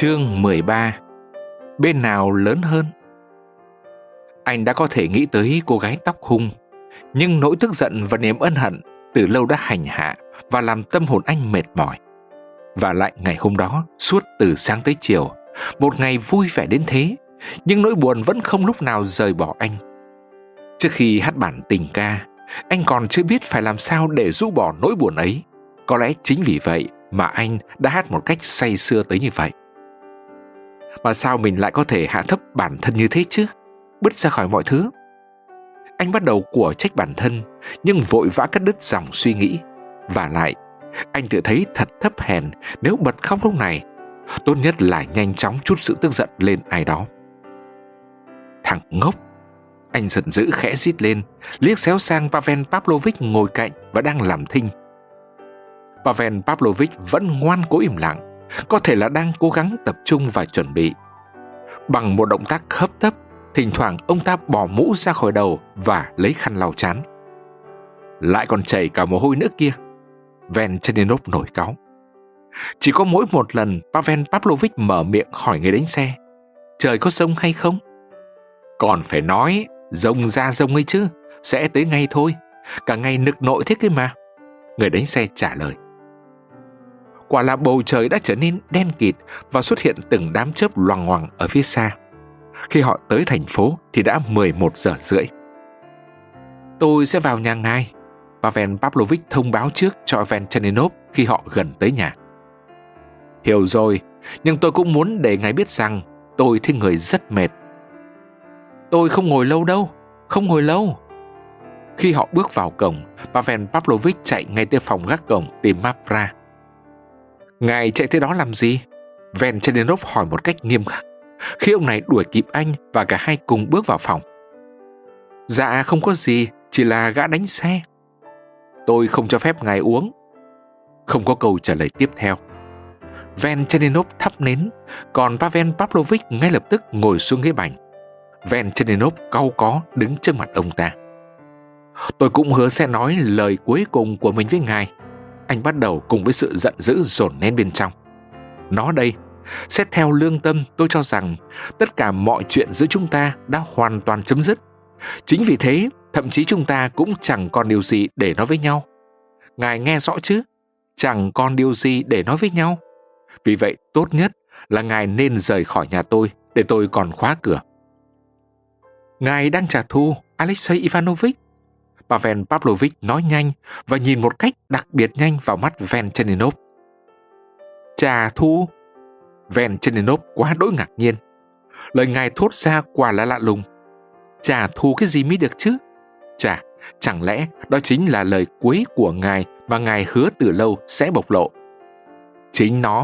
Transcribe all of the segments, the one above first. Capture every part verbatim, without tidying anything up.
Chương mười ba. Bên nào lớn hơn? Anh đã có thể nghĩ tới cô gái tóc hung, nhưng nỗi tức giận và niềm ân hận từ lâu đã hành hạ và làm tâm hồn anh mệt mỏi. Và lại ngày hôm đó, suốt từ sáng tới chiều, một ngày vui vẻ đến thế, nhưng nỗi buồn vẫn không lúc nào rời bỏ anh. Trước khi hát bản tình ca, anh còn chưa biết phải làm sao để rũ bỏ nỗi buồn ấy. Có lẽ chính vì vậy mà anh đã hát một cách say sưa tới như vậy. Mà sao mình lại có thể hạ thấp bản thân như thế chứ? Bứt ra khỏi mọi thứ. Anh bắt đầu của trách bản thân, nhưng vội vã cắt đứt dòng suy nghĩ. Và lại, anh tự thấy thật thấp hèn nếu bật khóc lúc này. Tốt nhất là nhanh chóng trút sự tức giận lên ai đó. Thằng ngốc! Anh giận dữ khẽ rít lên, liếc xéo sang Pavel Pavlovich ngồi cạnh và đang làm thinh. Pavel Pavlovich vẫn ngoan cố im lặng, có thể là đang cố gắng tập trung và chuẩn bị. Bằng một động tác hấp tấp, thỉnh thoảng ông ta bỏ mũ ra khỏi đầu và lấy khăn lau trán. Lại còn chảy cả mồ hôi nữa kia, Venchenenov nổi cáu. Chỉ có mỗi một lần Pavel Pavlovich mở miệng hỏi người đánh xe: trời có rông hay không? Còn phải nói, rông ra rông ấy chứ, sẽ tới ngay thôi, cả ngày nực nội thế kia mà. Người đánh xe trả lời. Quả là bầu trời đã trở nên đen kịt và xuất hiện từng đám chớp loằng ngoằng ở phía xa. Khi họ tới thành phố thì đã mười một giờ rưỡi. Tôi sẽ vào nhà ngài, Pavel Pavlovich thông báo trước cho Venchenenov khi họ gần tới nhà. Hiểu rồi, nhưng tôi cũng muốn để ngài biết rằng tôi thấy người rất mệt. Tôi không ngồi lâu đâu, không ngồi lâu. Khi họ bước vào cổng, Pavel Pavlovich chạy ngay tới phòng gác cổng tìm Mavra. Ngài chạy tới đó làm gì? Venchenenov hỏi một cách nghiêm khắc, khi ông này đuổi kịp anh và cả hai cùng bước vào phòng. Dạ không có gì, chỉ là gã đánh xe. Tôi không cho phép ngài uống. Không có câu trả lời tiếp theo. Venchenenov thắp nến, còn Pavel Pavlovich ngay lập tức ngồi xuống ghế bành. Venchenenov cau có đứng trước mặt ông ta. Tôi cũng hứa sẽ nói lời cuối cùng của mình với ngài. Anh bắt đầu cùng với sự giận dữ dồn nén bên trong. Nó đây, xét theo lương tâm, tôi cho rằng tất cả mọi chuyện giữa chúng ta đã hoàn toàn chấm dứt. Chính vì thế, thậm chí chúng ta cũng chẳng còn điều gì để nói với nhau. Ngài nghe rõ chứ? Chẳng còn điều gì để nói với nhau. Vì vậy, tốt nhất là ngài nên rời khỏi nhà tôi để tôi còn khóa cửa. Ngài đang trả thù, Alexei Ivanovich. Pavel Pavlovich nói nhanh và nhìn một cách đặc biệt nhanh vào mắt Venchenenov. Trả thù? Venchenenov quá đỗi ngạc nhiên. Lời ngài thốt ra quả là lạ lùng. Trả thù cái gì mới được chứ? Chà, chẳng lẽ đó chính là lời cuối của ngài mà ngài hứa từ lâu sẽ bộc lộ? Chính nó.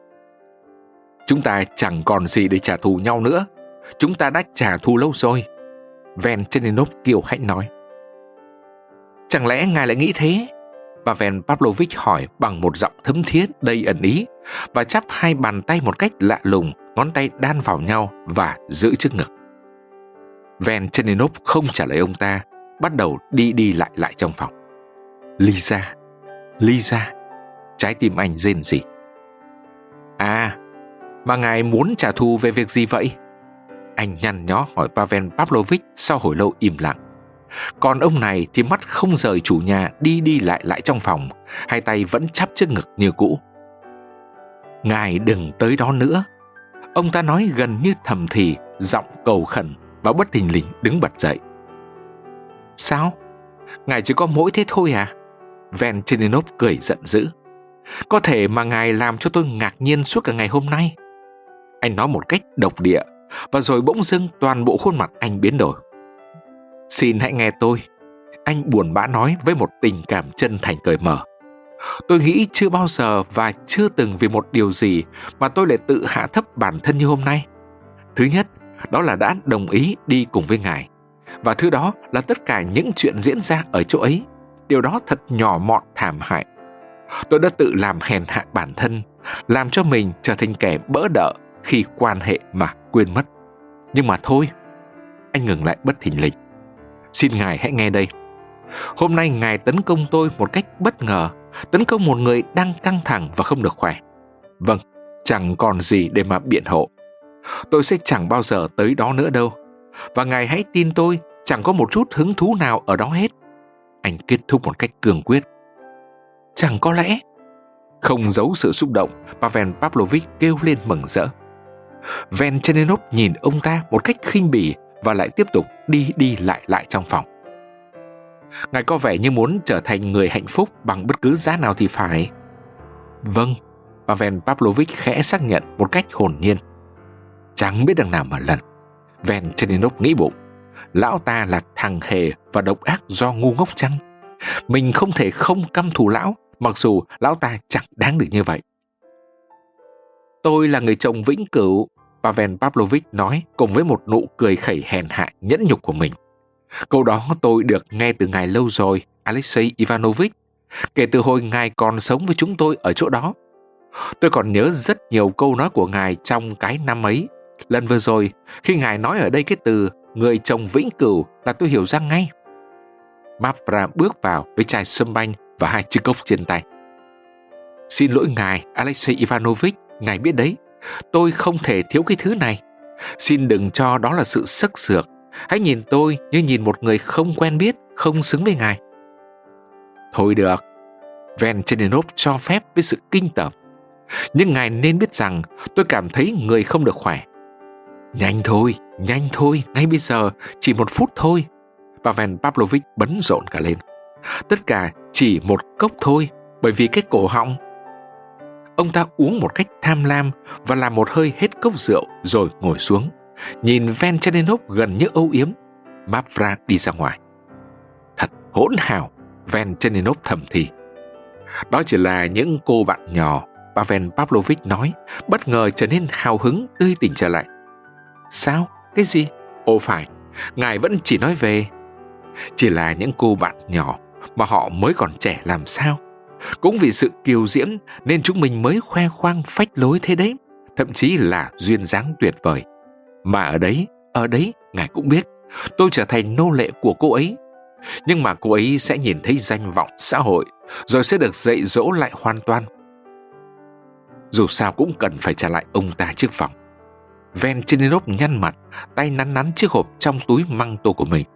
Chúng ta chẳng còn gì để trả thù nhau nữa. Chúng ta đã trả thù lâu rồi, Venchenenov kiêu hãnh nói. Chẳng lẽ ngài lại nghĩ thế? Pavel Pavlovich hỏi bằng một giọng thấm thiết đầy ẩn ý và chắp hai bàn tay một cách lạ lùng, ngón tay đan vào nhau và giữ trước ngực. Venchenenov không trả lời ông ta, bắt đầu đi đi lại lại trong phòng. Lisa, Lisa, trái tim anh rên rỉ. À, mà ngài muốn trả thù về việc gì vậy? Anh nhăn nhó hỏi Pavel Pavlovich sau hồi lâu im lặng. Còn ông này thì mắt không rời chủ nhà đi đi lại lại trong phòng, hai tay vẫn chắp trước ngực như cũ. Ngài đừng tới đó nữa, ông ta nói gần như thầm thì, giọng cầu khẩn, và bất thình lình đứng bật dậy. Sao? Ngài chỉ có mỗi thế thôi à? Venchenenov cười giận dữ. Có thể mà ngài làm cho tôi ngạc nhiên suốt cả ngày hôm nay. Anh nói một cách độc địa, và rồi bỗng dưng toàn bộ khuôn mặt anh biến đổi. Xin hãy nghe tôi, anh buồn bã nói với một tình cảm chân thành cởi mở. Tôi nghĩ chưa bao giờ và chưa từng vì một điều gì mà tôi lại tự hạ thấp bản thân như hôm nay. Thứ nhất, đó là đã đồng ý đi cùng với ngài. Và thứ đó là tất cả những chuyện diễn ra ở chỗ ấy. Điều đó thật nhỏ mọn thảm hại. Tôi đã tự làm hèn hạ bản thân, làm cho mình trở thành kẻ bỡ đỡ khi quan hệ mà quên mất. Nhưng mà thôi, anh ngừng lại bất thình lình. Xin ngài hãy nghe đây. Hôm nay ngài tấn công tôi một cách bất ngờ, tấn công một người đang căng thẳng và không được khỏe. Vâng, chẳng còn gì để mà biện hộ. Tôi sẽ chẳng bao giờ tới đó nữa đâu. Và ngài hãy tin tôi, chẳng có một chút hứng thú nào ở đó hết. Anh kết thúc một cách cương quyết. Chẳng có lẽ? Không giấu sự xúc động, Pavel Pavlovich kêu lên mừng rỡ. Venchenenov nhìn ông ta một cách khinh bỉ và lại tiếp tục đi đi lại lại trong phòng. Ngài có vẻ như muốn trở thành người hạnh phúc bằng bất cứ giá nào thì phải. Vâng, Pavel Pavlovich khẽ xác nhận một cách hồn nhiên. Chẳng biết đằng nào mà lần. Venchenenov nghĩ bụng. Lão ta là thằng hề và độc ác do ngu ngốc chăng? Mình không thể không căm thù lão, mặc dù lão ta chẳng đáng được như vậy. Tôi là người chồng vĩnh cửu, Pavel Pavlovich nói cùng với một nụ cười khẩy hèn hạ nhẫn nhục của mình. Câu đó tôi được nghe từ ngài lâu rồi, Alexei Ivanovich, kể từ hồi ngài còn sống với chúng tôi ở chỗ đó. Tôi còn nhớ rất nhiều câu nói của ngài trong cái năm ấy. Lần vừa rồi, khi ngài nói ở đây cái từ người chồng vĩnh cửu là tôi hiểu ra ngay. Mavra bước vào với chai sâm banh và hai chiếc cốc trên tay. Xin lỗi ngài, Alexei Ivanovich, ngài biết đấy, tôi không thể thiếu cái thứ này. Xin đừng cho đó là sự sắc sược. Hãy nhìn tôi như nhìn một người không quen biết, không xứng với ngài. Thôi được, Venchenenov cho phép với sự kinh tởm. Nhưng ngài nên biết rằng tôi cảm thấy người không được khỏe. Nhanh thôi, nhanh thôi, ngay bây giờ, chỉ một phút thôi. Pavel Pavlovich bấn rộn cả lên. Tất cả chỉ một cốc thôi, bởi vì cái cổ họng. Ông ta uống một cách tham lam và làm một hơi hết cốc rượu rồi ngồi xuống. Nhìn Venchenenov gần như âu yếm. Mavra đi ra ngoài. Thật hỗn hào, Venchenenov thầm thì. Đó chỉ là những cô bạn nhỏ, Pavel Pavlovich nói, bất ngờ trở nên hào hứng tươi tỉnh trở lại. Sao? Cái gì? Ồ phải, ngài vẫn chỉ nói về. Chỉ là những cô bạn nhỏ mà họ mới còn trẻ làm sao. Cũng vì sự kiều diễm nên chúng mình mới khoe khoang phách lối thế đấy. Thậm chí là duyên dáng tuyệt vời. Mà ở đấy, ở đấy, ngài cũng biết, tôi trở thành nô lệ của cô ấy. Nhưng mà cô ấy sẽ nhìn thấy danh vọng xã hội, rồi sẽ được dạy dỗ lại hoàn toàn. Dù sao cũng cần phải trả lại ông ta chiếc vòng. Venchenenov nhăn mặt, tay nắn nắn chiếc hộp trong túi măng tô của mình.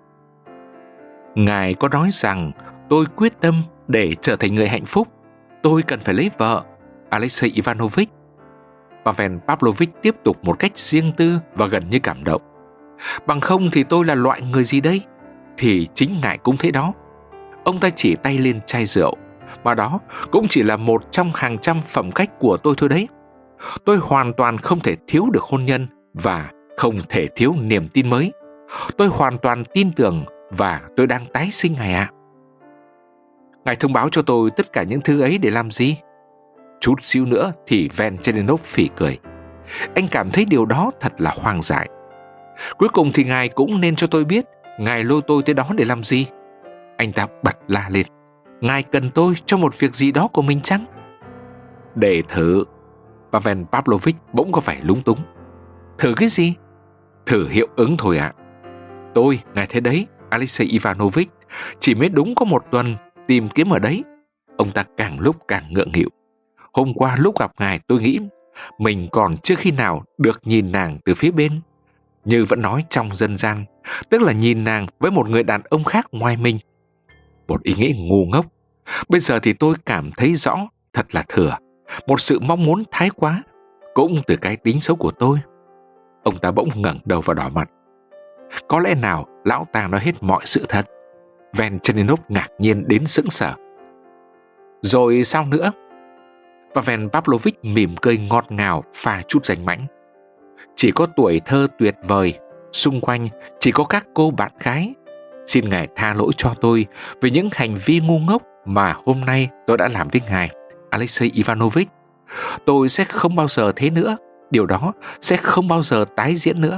Ngài có nói rằng tôi quyết tâm để trở thành người hạnh phúc. Tôi cần phải lấy vợ, Alexei Ivanovich. Pavel Pavlovich tiếp tục một cách riêng tư và gần như cảm động. Bằng không thì tôi là loại người gì đây? Thì chính ngài cũng thế đó. Ông ta chỉ tay lên chai rượu, mà đó cũng chỉ là một trong hàng trăm phẩm cách của tôi thôi đấy. Tôi hoàn toàn không thể thiếu được hôn nhân và không thể thiếu niềm tin mới. Tôi hoàn toàn tin tưởng và tôi đang tái sinh ngài ạ. Ngài thông báo cho tôi tất cả những thứ ấy để làm gì? Chút xíu nữa thì Venchenenov phỉ cười. Anh cảm thấy điều đó thật là hoang dại. Cuối cùng thì ngài cũng nên cho tôi biết ngài lôi tôi tới đó để làm gì. Anh ta bật la lên. Ngài cần tôi cho một việc gì đó của mình chăng? Để thử. Pavel Pavlovich bỗng có vẻ lúng túng. Thử cái gì? Thử hiệu ứng thôi ạ. À. Tôi, ngài thấy đấy, Alexei Ivanovich, chỉ mới đúng có một tuần tìm kiếm ở đấy. Ông ta càng lúc càng ngượng nghịu. Hôm qua lúc gặp ngài tôi nghĩ mình còn chưa khi nào được nhìn nàng từ phía bên. Như vẫn nói trong dân gian, tức là nhìn nàng với một người đàn ông khác ngoài mình. Một ý nghĩ ngu ngốc. Bây giờ thì tôi cảm thấy rõ, thật là thừa. Một sự mong muốn thái quá, cũng từ cái tính xấu của tôi. Ông ta bỗng ngẩng đầu và đỏ mặt. Có lẽ nào lão ta nói hết mọi sự thật? Venchenenov ngạc nhiên đến sững sờ. Rồi sao nữa? Pavel Pavlovich mỉm cười ngọt ngào pha chút danh mãnh. Chỉ có tuổi thơ tuyệt vời, xung quanh chỉ có các cô bạn gái. Xin ngài tha lỗi cho tôi về những hành vi ngu ngốc mà hôm nay tôi đã làm với ngài, Alexei Ivanovich. Tôi sẽ không bao giờ thế nữa. Điều đó sẽ không bao giờ tái diễn nữa.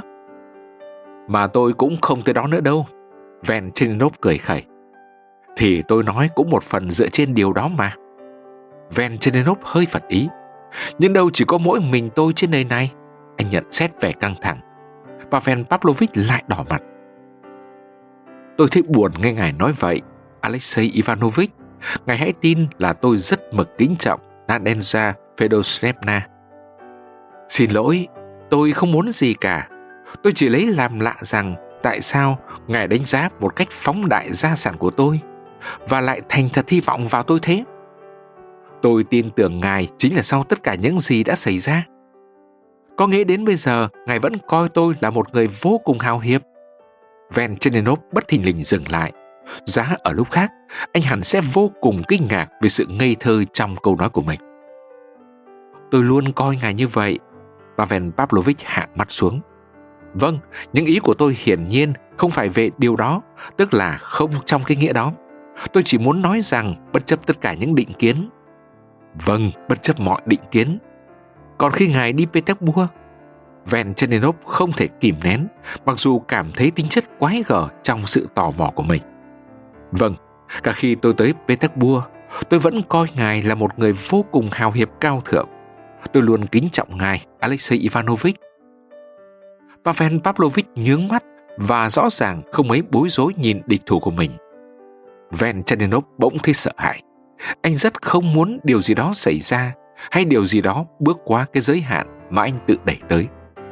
Mà tôi cũng không tới đó nữa đâu. Venchenenov cười khẩy. Thì tôi nói cũng một phần dựa trên điều đó mà. Venchenenov hơi phật ý. Nhưng đâu chỉ có mỗi mình tôi trên đời này. Anh nhận xét vẻ căng thẳng. Pavel Pavlovich lại đỏ mặt. Tôi thấy buồn nghe ngài nói vậy, Alexei Ivanovich. Ngài hãy tin là tôi rất mực kính trọng Nadenza Fedosevna. Xin lỗi, tôi không muốn gì cả. Tôi chỉ lấy làm lạ rằng tại sao ngài đánh giá một cách phóng đại gia sản của tôi và lại thành thật hy vọng vào tôi thế. Tôi tin tưởng ngài chính là sau tất cả những gì đã xảy ra. Có nghĩa đến bây giờ ngài vẫn coi tôi là một người vô cùng hào hiệp. Venchenenov bất thình lình dừng lại. Giá ở lúc khác, anh hẳn sẽ vô cùng kinh ngạc về sự ngây thơ trong câu nói của mình. Tôi luôn coi ngài như vậy. Pavel Pavlovich hạ mắt xuống. Vâng, những ý của tôi hiển nhiên không phải về điều đó, tức là không trong cái nghĩa đó. Tôi chỉ muốn nói rằng bất chấp tất cả những định kiến. Vâng, bất chấp mọi định kiến. Còn khi ngài đi Petersburg, Venchenenov không thể kìm nén, mặc dù cảm thấy tính chất quái gở trong sự tò mò của mình. Vâng, cả khi tôi tới Petersburg, tôi vẫn coi ngài là một người vô cùng hào hiệp cao thượng. Tôi luôn kính trọng ngài, Alexei Ivanovich. Pavel Pavlovich nhướng mắt và rõ ràng không mấy bối rối nhìn địch thủ của mình. Venchenenov bỗng thấy sợ hãi. Anh rất không muốn điều gì đó xảy ra hay điều gì đó bước qua cái giới hạn mà anh tự đẩy tới.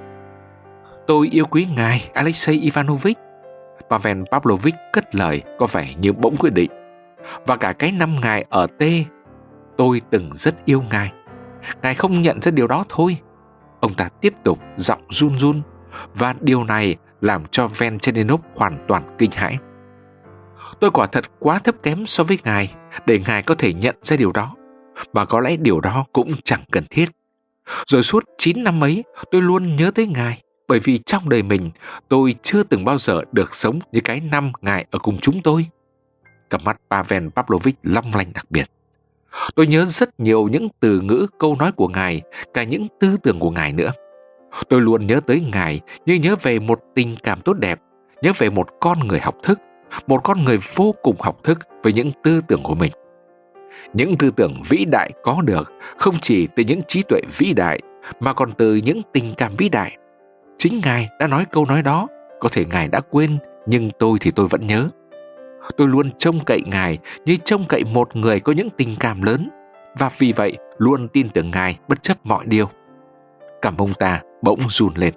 Tôi yêu quý ngài, Alexei Ivanovich. Pavel Pavlovich cất lời có vẻ như bỗng quyết định. Và cả cái năm ngài ở T, tôi từng rất yêu ngài. Ngài không nhận ra điều đó thôi. Ông ta tiếp tục giọng run run, và điều này làm cho Venchenenov hoàn toàn kinh hãi. Tôi quả thật quá thấp kém so với ngài để ngài có thể nhận ra điều đó, mà có lẽ điều đó cũng chẳng cần thiết. Rồi suốt chín năm ấy tôi luôn nhớ tới ngài, bởi vì trong đời mình tôi chưa từng bao giờ được sống như cái năm ngài ở cùng chúng tôi. Cặp mắt Pavel Pavlovich long lanh đặc biệt. Tôi nhớ rất nhiều những từ ngữ câu nói của ngài, cả những tư tưởng của ngài nữa. Tôi luôn nhớ tới ngài như nhớ về một tình cảm tốt đẹp, nhớ về một con người học thức, một con người vô cùng học thức với những tư tưởng của mình. Những tư tưởng vĩ đại có được không chỉ từ những trí tuệ vĩ đại, mà còn từ những tình cảm vĩ đại. Chính ngài đã nói câu nói đó, có thể ngài đã quên, nhưng tôi thì tôi vẫn nhớ. Tôi luôn trông cậy ngài như trông cậy một người có những tình cảm lớn, và vì vậy luôn tin tưởng ngài bất chấp mọi điều. Cằm ông ta bỗng run lên.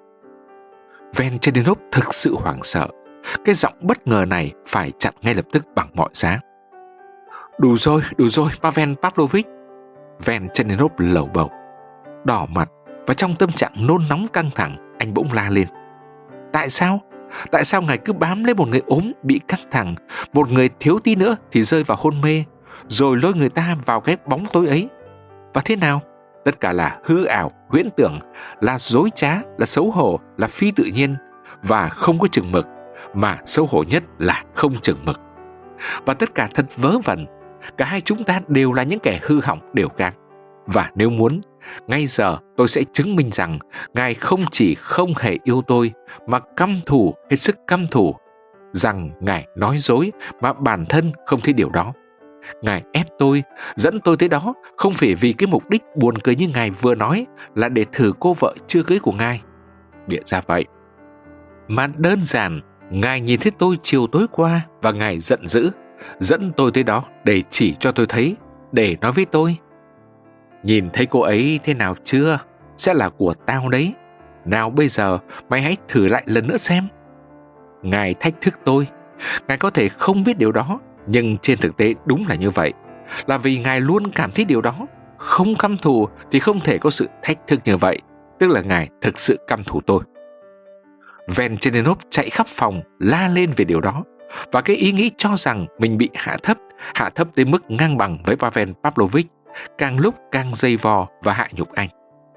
Venchenenov thực sự hoảng sợ. Cái giọng bất ngờ này phải chặn ngay lập tức bằng mọi giá. Đủ rồi, đủ rồi, Pavel Pavlovich. Venchenenov lầu bầu. Đỏ mặt và trong tâm trạng nôn nóng căng thẳng, anh bỗng la lên. Tại sao? Tại sao ngài cứ bám lấy một người ốm bị căng thẳng, một người thiếu tí nữa thì rơi vào hôn mê, rồi lôi người ta vào cái bóng tối ấy? Và thế nào? Tất cả là hư ảo, huyễn tưởng, là dối trá, là xấu hổ, là phi tự nhiên và không có chừng mực, mà xấu hổ nhất là không chừng mực. Và tất cả thật vớ vẩn. Cả hai chúng ta đều là những kẻ hư hỏng đều càng. Và nếu muốn, ngay giờ tôi sẽ chứng minh rằng ngài không chỉ không hề yêu tôi, mà căm thù, hết sức căm thù, rằng ngài nói dối mà bản thân không thấy điều đó. Ngài ép tôi, dẫn tôi tới đó không phải vì cái mục đích buồn cười như ngài vừa nói là để thử cô vợ chưa cưới của ngài. Bịa ra vậy. Mà đơn giản, ngài nhìn thấy tôi chiều tối qua và ngài giận dữ, dẫn tôi tới đó để chỉ cho tôi thấy, để nói với tôi. Nhìn thấy cô ấy thế nào chưa? Sẽ là của tao đấy. Nào bây giờ mày hãy thử lại lần nữa xem. Ngài thách thức tôi. Ngài có thể không biết điều đó, nhưng trên thực tế đúng là như vậy. Là vì ngài luôn cảm thấy điều đó. Không căm thù thì không thể có sự thách thức như vậy. Tức là ngài thực sự căm thù tôi. Venchenenov chạy khắp phòng la lên về điều đó, và cái ý nghĩ cho rằng mình bị hạ thấp, hạ thấp tới mức ngang bằng với Pavel Pavlovich, càng lúc càng dây vò và hạ nhục anh.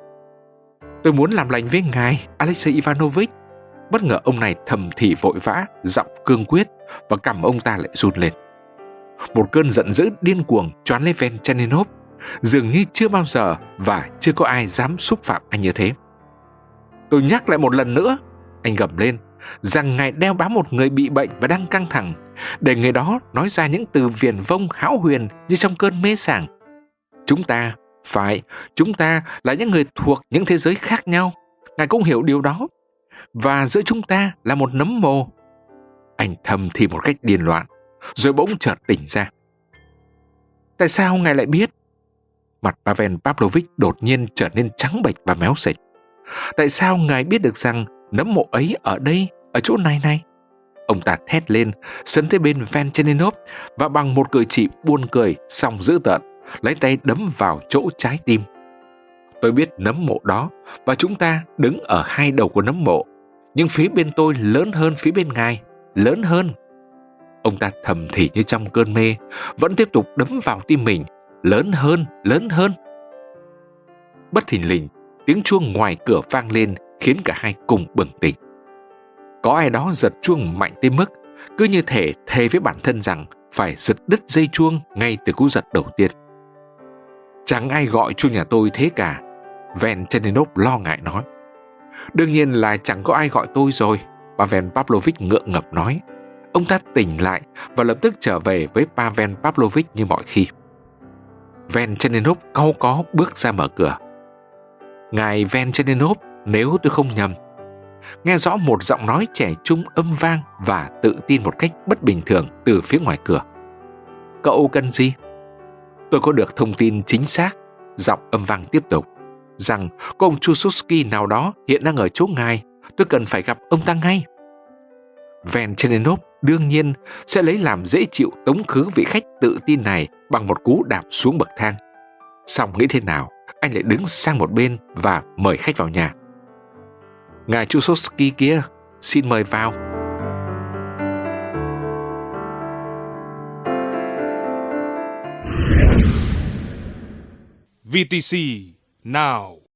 Tôi muốn làm lành với ngài, Alexei Ivanovich. Bất ngờ ông này thầm thì vội vã, giọng cương quyết, và cằm ông ta lại run lên. Một cơn giận dữ điên cuồng choán lấy Venchenenov, dường như chưa bao giờ và chưa có ai dám xúc phạm anh như thế. Tôi nhắc lại một lần nữa, anh gầm lên, rằng ngài đeo bám một người bị bệnh và đang căng thẳng, để người đó nói ra những từ viển vông hão huyền như trong cơn mê sảng. Chúng ta, phải, chúng ta là những người thuộc những thế giới khác nhau. Ngài cũng hiểu điều đó. Và giữa chúng ta là một nấm mồ. Anh thầm thì một cách điên loạn, rồi bỗng chợt tỉnh ra. Tại sao ngài lại biết? Mặt Pavel Pavlovich đột nhiên trở nên trắng bệch và méo sệt. Tại sao ngài biết được rằng nấm mộ ấy ở đây, ở chỗ này này? Ông ta thét lên, sấn tới bên Venchaninov và bằng một cử chỉ buồn cười song dữ tợn, lấy tay đấm vào chỗ trái tim. Tôi biết nấm mộ đó và chúng ta đứng ở hai đầu của nấm mộ, nhưng phía bên tôi lớn hơn phía bên ngài, lớn hơn. Ông ta thầm thì như trong cơn mê, vẫn tiếp tục đấm vào tim mình, lớn hơn, lớn hơn. Bất thình lình, tiếng chuông ngoài cửa vang lên khiến cả hai cùng bừng tỉnh. Có ai đó giật chuông mạnh tới mức cứ như thể thề với bản thân rằng phải giật đứt dây chuông ngay từ cú giật đầu tiên. Chẳng ai gọi chuông nhà tôi thế cả, Venchaninov lo ngại nói. Đương nhiên là chẳng có ai gọi tôi rồi, Pavel Pavlovich ngượng ngập nói. Ông ta tỉnh lại và lập tức trở về với Pavel Pavlovich như mọi khi. Venchaninov cau có bước ra mở cửa. Ngài Venchaninov, nếu tôi không nhầm. Nghe rõ một giọng nói trẻ trung âm vang và tự tin một cách bất bình thường từ phía ngoài cửa. Cậu cần gì? Tôi có được thông tin chính xác, giọng âm vang tiếp tục, rằng có ông Chusovsky nào đó hiện đang ở chỗ ngài. Tôi cần phải gặp ông ta ngay. Venchaninov đương nhiên sẽ lấy làm dễ chịu tống khứ vị khách tự tin này bằng một cú đạp xuống bậc thang. Xong nghĩ thế nào, anh lại đứng sang một bên và mời khách vào nhà. Ngài Chusovsky kia, xin mời vào. vê tê xê Now.